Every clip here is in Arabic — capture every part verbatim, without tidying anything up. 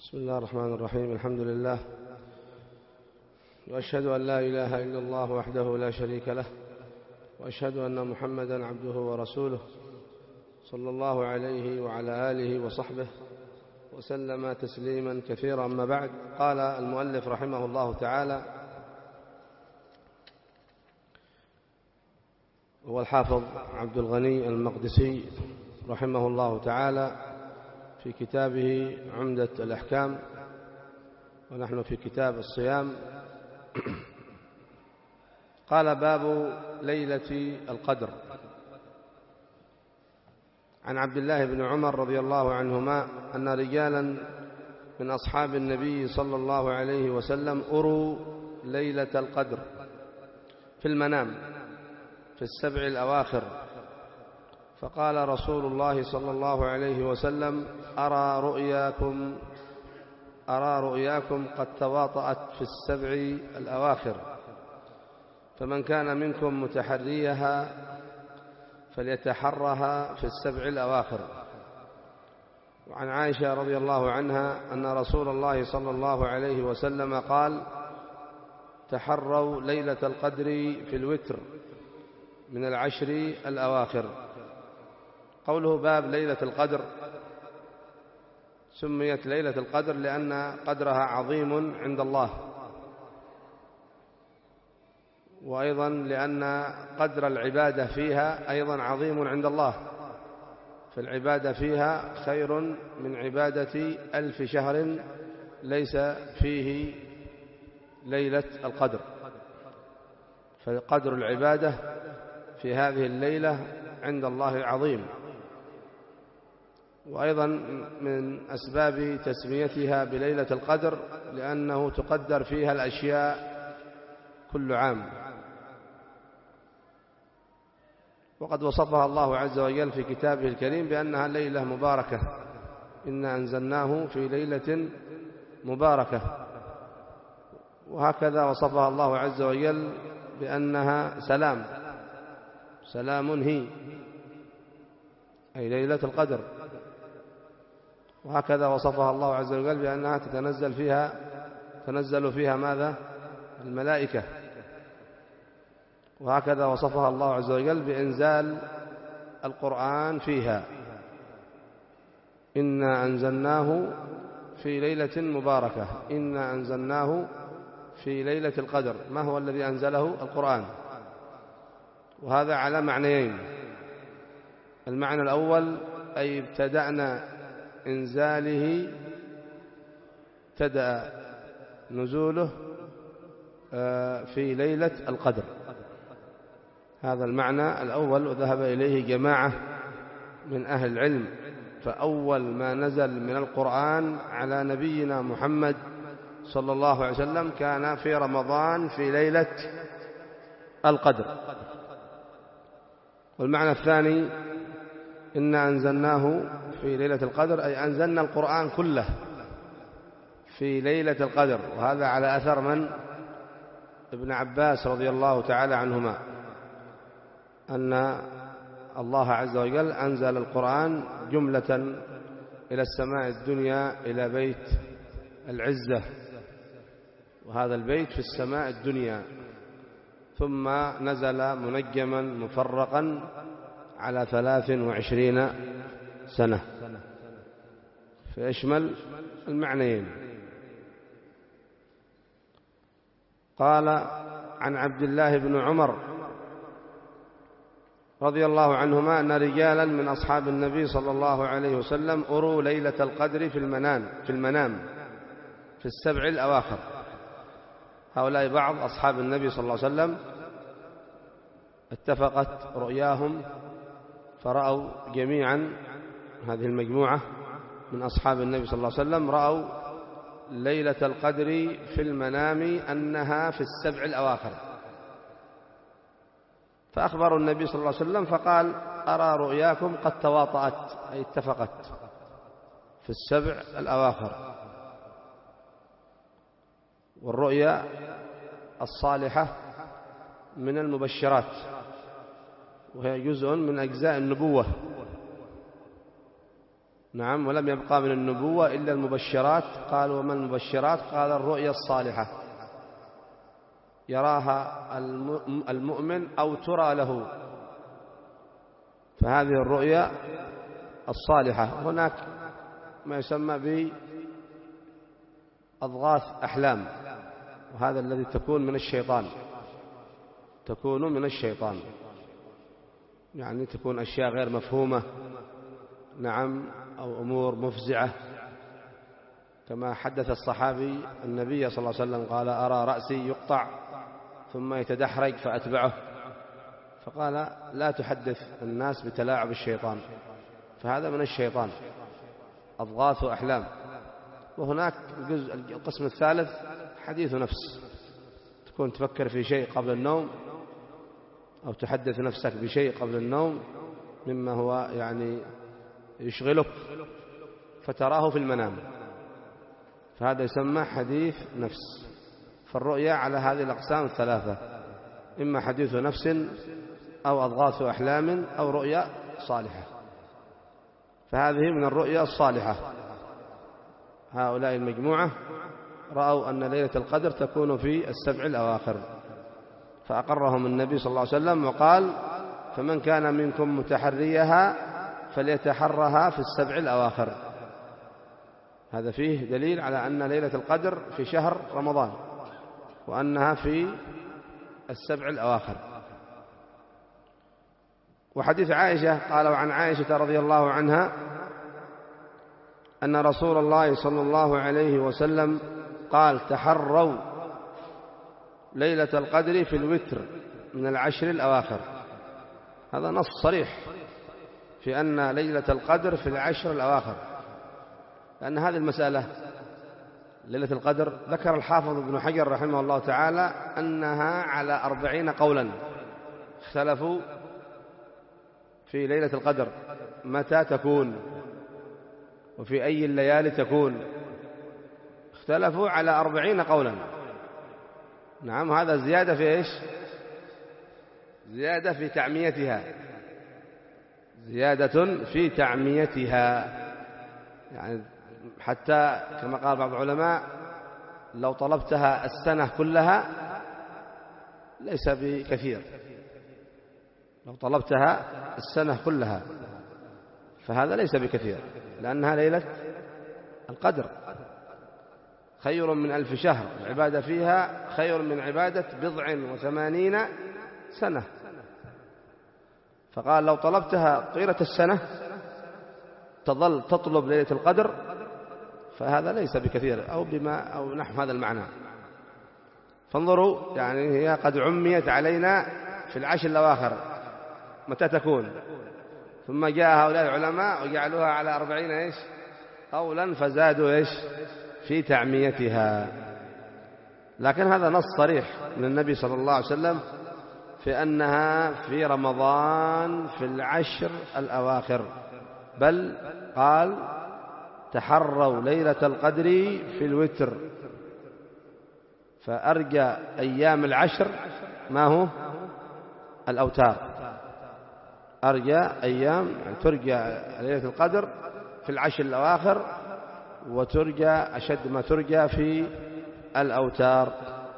بسم الله الرحمن الرحيم. الحمد لله، وأشهد أن لا إله إلا الله وحده لا شريك له، وأشهد أن محمدا عبده ورسوله صلى الله عليه وعلى آله وصحبه وسلم تسليما كثيرا. أما بعد، قال المؤلف رحمه الله تعالى، هو الحافظ عبد الغني المقدسي رحمه الله تعالى في كتابه عمدة الأحكام، ونحن في كتاب الصيام. قال: باب ليلة القدر. عن عبد الله بن عمر رضي الله عنهما أن رجالا من أصحاب النبي صلى الله عليه وسلم أروا ليلة القدر في المنام في السبع الأواخر، فقال رسول الله صلى الله عليه وسلم: أرى رؤياكم أرى رؤياكم قد تواطأت في السبع الأواخر، فمن كان منكم متحريها فليتحرها في السبع الأواخر. وعن عائشة رضي الله عنها أن رسول الله صلى الله عليه وسلم قال: تحروا ليلة القدر في الوتر من العشر الأواخر. قوله باب ليلة القدر، سميت ليلة القدر لأن قدرها عظيم عند الله، وأيضا لأن قدر العبادة فيها أيضا عظيم عند الله، فالعبادة فيها خير من عبادة ألف شهر ليس فيه ليلة القدر. فقدر العبادة في هذه الليلة عند الله عظيم. وأيضا من أسباب تسميتها بليلة القدر لأنه تقدر فيها الأشياء كل عام، وقد وصفها الله عز وجل في كتابه الكريم بأنها ليلة مباركة: إنا أنزلناه في ليلة مباركة. وهكذا وصفها الله عز وجل بأنها سلام سلام هي، أي ليلة القدر. وهكذا وصفها الله عز وجل بأنها تتنزل فيها تنزل فيها ماذا؟ الملائكة. وهكذا وصفها الله عز وجل بإنزال القرآن فيها: إنا أنزلناه في ليلة مباركة. إنا أنزلناه في ليلة القدر. ما هو الذي أنزله؟ القرآن. وهذا على معنيين: المعنى الأول أي ابتدأنا إنزاله، ابتدأ نزوله في ليلة القدر. هذا المعنى الأول، وذهب إليه جماعة من أهل العلم. فأول ما نزل من القرآن على نبينا محمد صلى الله عليه وسلم كان في رمضان في ليلة القدر. والمعنى الثاني: إنا أنزلناه في ليلة القدر، أي أنزلنا القرآن كله في ليلة القدر. وهذا على أثر من؟ ابن عباس رضي الله تعالى عنهما، أن الله عز وجل أنزل القرآن جملة إلى السماء الدنيا، إلى بيت العزة، وهذا البيت في السماء الدنيا، ثم نزل منجما مفرقا على ثلاث وعشرين سنة، فيشمل المعنيين. قال: عن عبد الله بن عمر رضي الله عنهما أن رجالا من أصحاب النبي صلى الله عليه وسلم أروا ليلة القدر في المنام في المنام في السبع الأواخر. هؤلاء بعض أصحاب النبي صلى الله عليه وسلم اتفقت رؤياهم، فرأوا جميعا، هذه المجموعة من أصحاب النبي صلى الله عليه وسلم رأوا ليلة القدر في المنام أنها في السبع الأواخر. فأخبروا النبي صلى الله عليه وسلم فقال: أرى رؤياكم قد تواطأت، أي اتفقت في السبع الأواخر. والرؤيا الصالحة من المبشرات، وهي جزء من أجزاء النبوة، نعم. ولم يبقى من النبوة إلا المبشرات. قالوا وما المبشرات؟ قال الرؤيا الصالحة يراها المؤمن أو ترى له، فهذه الرؤيا الصالحة. هناك ما يسمى بأضغاث أحلام، وهذا الذي تكون من الشيطان، تكون من الشيطان، يعني تكون أشياء غير مفهومة، نعم، أو أمور مفزعة، كما حدث الصحابي النبي صلى الله عليه وسلم قال أرى رأسي يقطع ثم يتدحرج فأتبعه، فقال لا تحدث الناس بتلاعب الشيطان، فهذا من الشيطان، أضغاث أحلام. وهناك الجزء القسم الثالث حديث نفس، تكون تفكر في شيء قبل النوم أو تحدث نفسك بشيء قبل النوم مما هو يعني يشغلك فتراه في المنام، فهذا يسمى حديث نفس. فالرؤيا على هذه الأقسام الثلاثة، إما حديث نفس أو أضغاث أحلام أو رؤيا صالحة، فهذه من الرؤيا الصالحة. هؤلاء المجموعة رأوا أن ليلة القدر تكون في السبع الأواخر، فأقرهم النبي صلى الله عليه وسلم وقال فمن كان منكم متحريها فليتحرها في السبع الأواخر. هذا فيه دليل على أن ليلة القدر في شهر رمضان وأنها في السبع الأواخر. وحديث عائشة قال وعن عائشة رضي الله عنها أن رسول الله صلى الله عليه وسلم قال تحروا ليلة القدر في الوتر من العشر الأواخر. هذا نص صريح في أن ليلة القدر في العشر الأواخر، لأن هذه المسألة ليلة القدر ذكر الحافظ ابن حجر رحمه الله تعالى أنها على أربعين قولا، اختلفوا في ليلة القدر متى تكون وفي أي الليالي تكون، اختلفوا على أربعين قولا. نعم، هذا زيادة في إيش؟ زيادة في تعميتها، زيادة في تعميتها، يعني حتى كما قال بعض العلماء لو طلبتها السنة كلها ليس بكثير، لو طلبتها السنة كلها فهذا ليس بكثير، لأنها ليلة القدر خير من ألف شهر، العبادة فيها خير من عبادة بضع وثمانين سنة. فقال لو طلبتها طيلة السنة تظل تطلب ليلة القدر فهذا ليس بكثير، أو بما أو نحو هذا المعنى. فانظروا، يعني هي قد عميت علينا في العشر الأواخر متى تكون، ثم جاء هؤلاء العلماء وجعلوها على أربعين إيش قولا، فزادوا إيش في تعميتها. لكن هذا نص صريح من النبي صلى الله عليه وسلم في أنها في رمضان في العشر الأواخر، بل قال تحروا ليلة القدر في الوتر، فأرجى أيام العشر ما هو الأوتار، أرجى أيام يعني ترجى ليلة القدر في العشر الأواخر، وترجى أشد ما ترجى في الأوتار.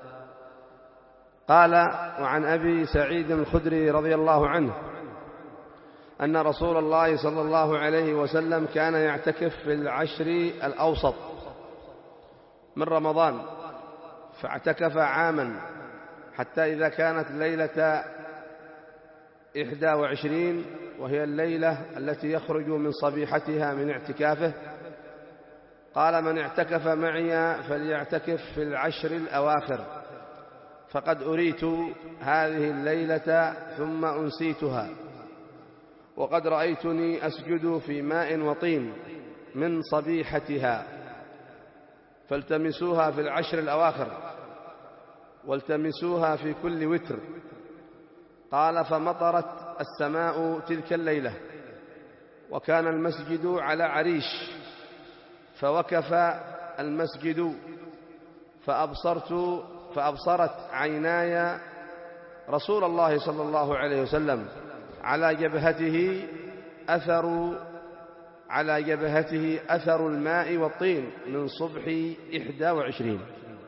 قال وعن أبي سعيد الخدري رضي الله عنه أن رسول الله صلى الله عليه وسلم كان يعتكف في العشر الأوسط من رمضان، فاعتكف عاما حتى إذا كانت ليلة إحدى وعشرين وهي الليلة التي يخرج من صبيحتها من اعتكافه، قال من اعتكف معي فليعتكف في العشر الأواخر، فقد أريت هذه الليلة ثم أنسيتها، وقد رأيتني أسجد في ماء وطين من صبيحتها، فالتمسوها في العشر الأواخر والتمسوها في كل وتر. قال فمطرت السماء تلك الليلة وكان المسجد على عريش، فوكف المسجد فأبصرت فأبصرت عيناي رسول الله صلى الله عليه وسلم على جبهته أثر على جبهته أثر الماء والطين من صبح إحدى وعشرين.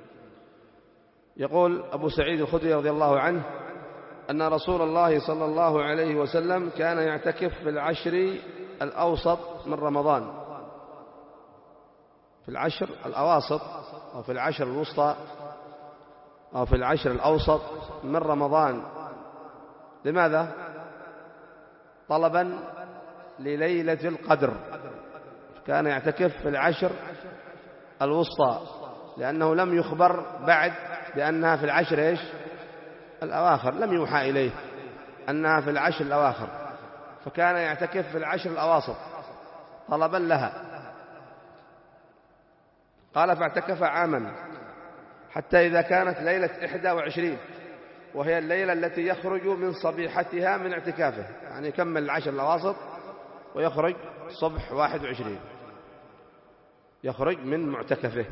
يقول أبو سعيد الخدري رضي الله عنه أن رسول الله صلى الله عليه وسلم كان يعتكف في العشر الأوسط من رمضان، في العشر الأواسط أو في العشر الوسطى أو في العشر الأوسط من رمضان. لماذا؟ طلبا لليلة القدر. كان يعتكف في العشر الوسطى لأنه لم يخبر بعد بأنها في العشر إيش؟ الأواخر، لم يوحى إليه أنها في العشر الأواخر، فكان يعتكف في العشر الأواسط طلبا لها. قال فاعتكف عاما حتى إذا كانت ليلة إحدى وعشرين، وهي الليلة التي يخرج من صبيحتها من اعتكافه، يعني يكمل العشر الأواسط ويخرج صبح واحد وعشرين، يخرج من معتكفه.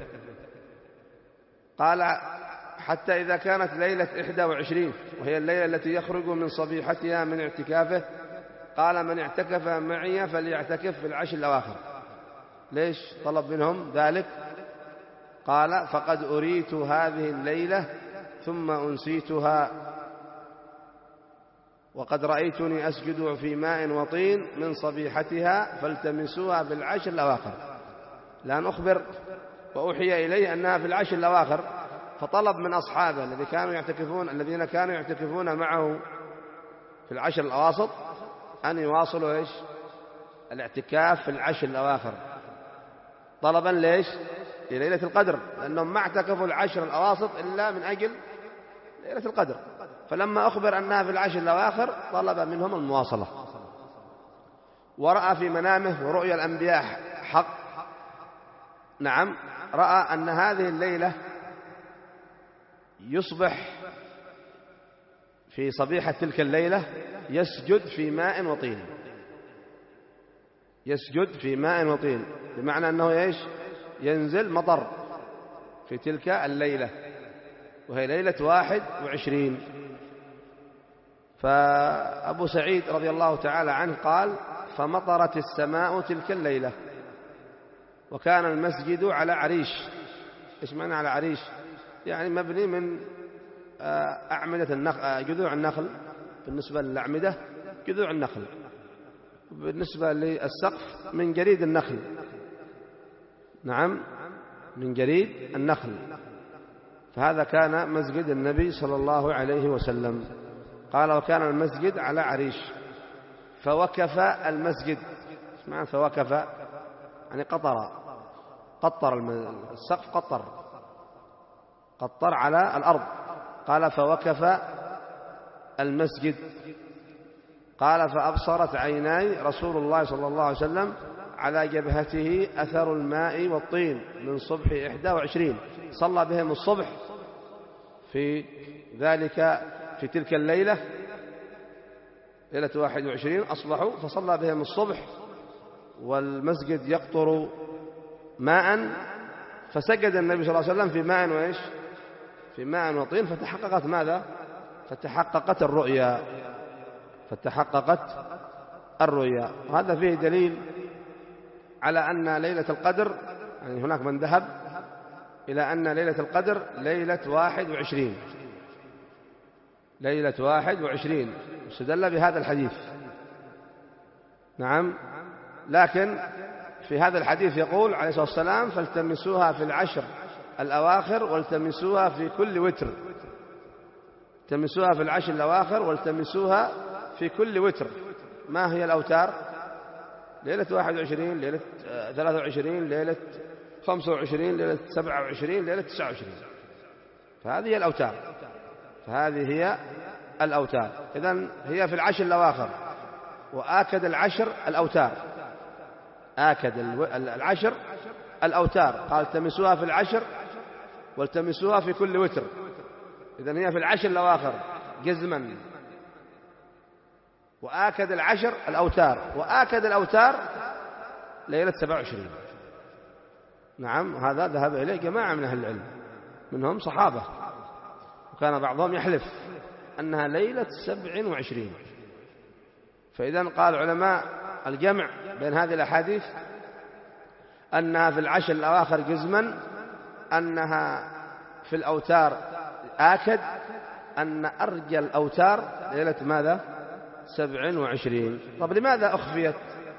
قال حتى إذا كانت ليلة إحدى وعشرين، وهي الليلة التي يخرج من صبيحتها من اعتكافه، قال من اعتكف معي فليعتكف في العشر الأواخر. ليش طلب منهم ذلك؟ قال فقد أريت هذه الليلة ثم أنسيتها، وقد رأيتني أسجد في ماء وطين من صبيحتها فالتمسوها في العشر الأواخر. لأن أخبر وأوحي إليه أنها في العشر الأواخر، فطلب من أصحابه الذين كانوا يعتكفون الذين كانوا يعتكفون معه في العشر الأواسط أن يواصلوا إيش؟ الاعتكاف في العشر الأواخر، طلبا ليش؟ لليلة القدر، لأنهم ما اعتكفوا العشر الأواسط إلا من أجل ليلة القدر، فلما أخبر أنها في العشر الأواخر طلب منهم المواصلة. ورأى في منامه، ورؤيا الأنبياء حق، نعم، رأى أن هذه الليلة يصبح في صبيحة تلك الليلة يسجد في ماء وطين، يسجد في ماء وطين، بمعنى أنه إيش؟ ينزل مطر في تلك الليلة، وهي ليلة واحد وعشرين. فأبو سعيد رضي الله تعالى عنه قال فمطرت السماء تلك الليلة، وكان المسجد على عريش. إيش معنى على عريش؟ يعني مبني من أعمدة النخل، جذوع النخل، بالنسبة للأعمدة جذوع النخل، بالنسبة للسقف من جريد النخل، نعم، من جريد النخل. فهذا كان مسجد النبي صلى الله عليه وسلم. قال وكان المسجد على عريش فوكف المسجد. ايش معنى فوكف؟ يعني قطر، قطر السقف، قطر قطر على الأرض. قال فوكف المسجد. قال فأبصرت عيناي رسول الله صلى الله عليه وسلم على جبهته أثر الماء والطين من صبح إحدى وعشرين. صلى بهم الصبح في ذلك في تلك الليلة، ليلة واحد وعشرين، أصبحوا فصلى بهم الصبح والمسجد يقطر ماء، فسجد النبي صلى الله عليه وسلم في ماء وإيش؟ في ماء وطين، فتحققت ماذا؟ فتحققت الرؤيا، فتحققت الرؤيا. وهذا فيه دليل على أن ليلة القدر، يعني هناك من ذهب إلى أن ليلة القدر ليلة واحد وعشرين، ليلة واحد وعشرين، استدل بهذا الحديث، نعم. لكن في هذا الحديث يقول عليه الصلاة والسلام فالتمسوها في العشر الأواخر والتمسوها في كل وتر، التمسوها في العشر الأواخر والتمسوها في كل وتر. ما هي الأوتار؟ ليلة واحد وعشرين، ليلة ثلاثة وعشرين، ليلة خمسة وعشرين، ليلة سبعة وعشرين، ليلة تسعة وعشرين. فهذه هي الأوتار، فهذه هي الأوتار. إذن هي في العشر الأواخر، وآكد العشر الأوتار، آكد العشر الأوتار، قال التمسوها في العشر والتمسوها في كل وتر. إذن هي في العشر الأواخر جزما، وآكد العشر الأوتار، وآكد الأوتار ليلة سبعة وعشرين. نعم، هذا ذهب إليه جماعة من أهل العلم، منهم صحابة، وكان بعضهم يحلف أنها ليلة سبع وعشرين. فإذا قال علماء الجمع بين هذه الأحاديث أنها في العشر الأواخر جزما، أنها في الأوتار آكد، أن أرجى الأوتار ليلة ماذا؟ سبع وعشرين. طب لماذا أخفيت؟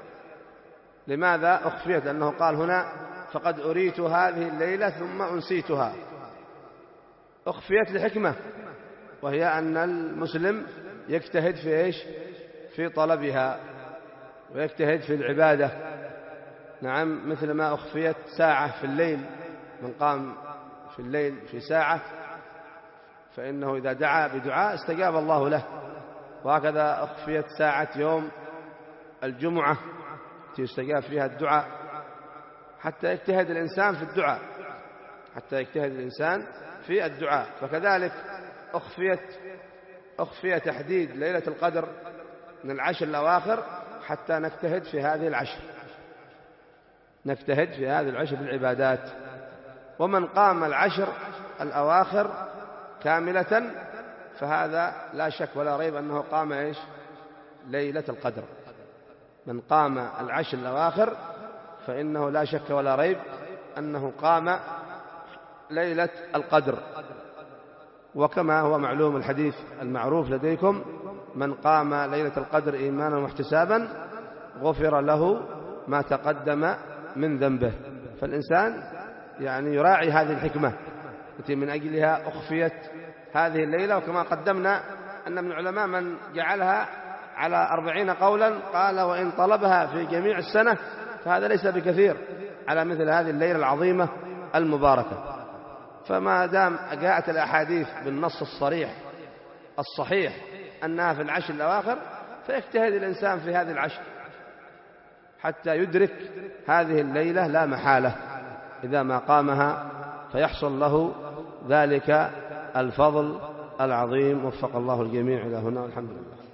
لماذا أخفيت؟ أنه قال هنا فقد أريت هذه الليلة ثم أنسيتها. أخفيت لحكمة، وهي أن المسلم يجتهد في إيش؟ في طلبها، ويجتهد في العبادة. نعم، مثل ما أخفيت ساعة في الليل، من قام في الليل في ساعة فإنه إذا دعا بدعاء استجاب الله له. وهكذا أخفيت ساعة يوم الجمعة يستجاب فيها الدعاء، حتى يجتهد الإنسان في الدعاء، حتى يجتهد الإنسان في الدعاء. فكذلك أخفيت أخفي تحديد ليلة القدر من العشر الأواخر حتى نجتهد في هذه العشر، نجتهد في هذه العشر في العبادات. ومن قام العشر الأواخر كاملة فهذا لا شك ولا ريب أنه قام إيش؟ ليلة القدر. من قام العشر الأواخر فإنه لا شك ولا ريب أنه قام ليلة القدر. وكما هو معلوم الحديث المعروف لديكم: من قام ليلة القدر إيمانا واحتسابا غفر له ما تقدم من ذنبه. فالإنسان يعني يراعي هذه الحكمة التي من أجلها أخفيت هذه الليلة. وكما قدمنا أن من العلماء من جعلها على أربعين قولا، قال وإن طلبها في جميع السنة فهذا ليس بكثير على مثل هذه الليلة العظيمة المباركة. فما دام جاءت الأحاديث بالنص الصريح الصحيح أنها في العشر الأواخر، فيجتهد الإنسان في هذه العشر حتى يدرك هذه الليلة لا محالة إذا ما قامها، فيحصل له ذلك الفضل العظيم. وفق الله الجميع إلى هنا، والحمد لله.